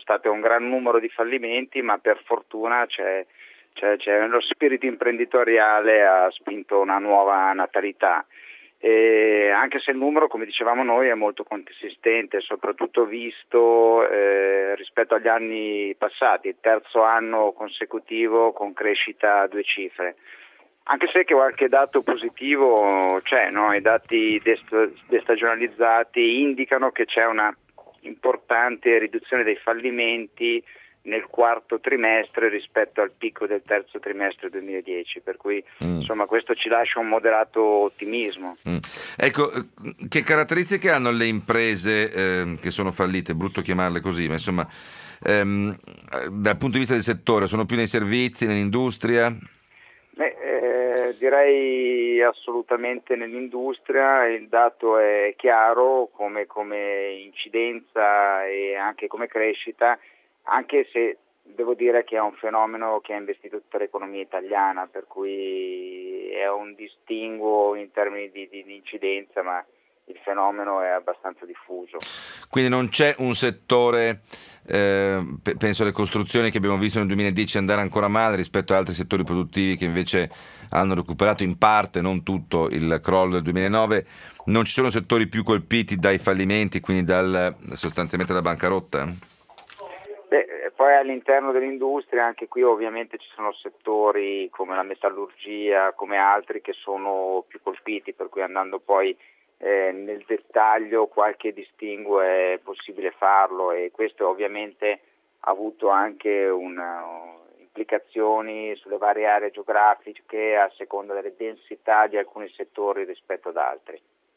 stato un gran numero di fallimenti, ma per fortuna c'è lo spirito imprenditoriale ha spinto una nuova natalità. E anche se il numero, come dicevamo noi, è molto consistente, soprattutto visto rispetto agli anni passati, il terzo anno consecutivo con crescita a 2 cifre. Anche se qualche dato positivo c'è, no? I dati destagionalizzati indicano che c'è una importante riduzione dei fallimenti nel quarto trimestre rispetto al picco del terzo trimestre 2010, per cui insomma questo ci lascia un moderato ottimismo. Ecco, che caratteristiche hanno le imprese che sono fallite? Brutto chiamarle così, ma insomma dal punto di vista del settore, sono più nei servizi, nell'industria? Direi assolutamente nell'industria. Il dato è chiaro come incidenza e anche come crescita, anche se devo dire che è un fenomeno che ha investito tutta l'economia italiana, per cui è un distinguo in termini di incidenza, ma il fenomeno è abbastanza diffuso. Quindi non c'è un settore, penso alle costruzioni che abbiamo visto nel 2010 andare ancora male rispetto ad altri settori produttivi che invece hanno recuperato in parte, non tutto, il crollo del 2009. Non ci sono settori più colpiti dai fallimenti, quindi sostanzialmente dalla bancarotta? Poi all'interno dell'industria, anche qui ovviamente ci sono settori come la metallurgia, come altri che sono più colpiti, per cui andando poi nel dettaglio qualche distinguo è possibile farlo, e questo ovviamente ha avuto anche implicazioni sulle varie aree geografiche a seconda delle densità di alcuni settori rispetto ad altri.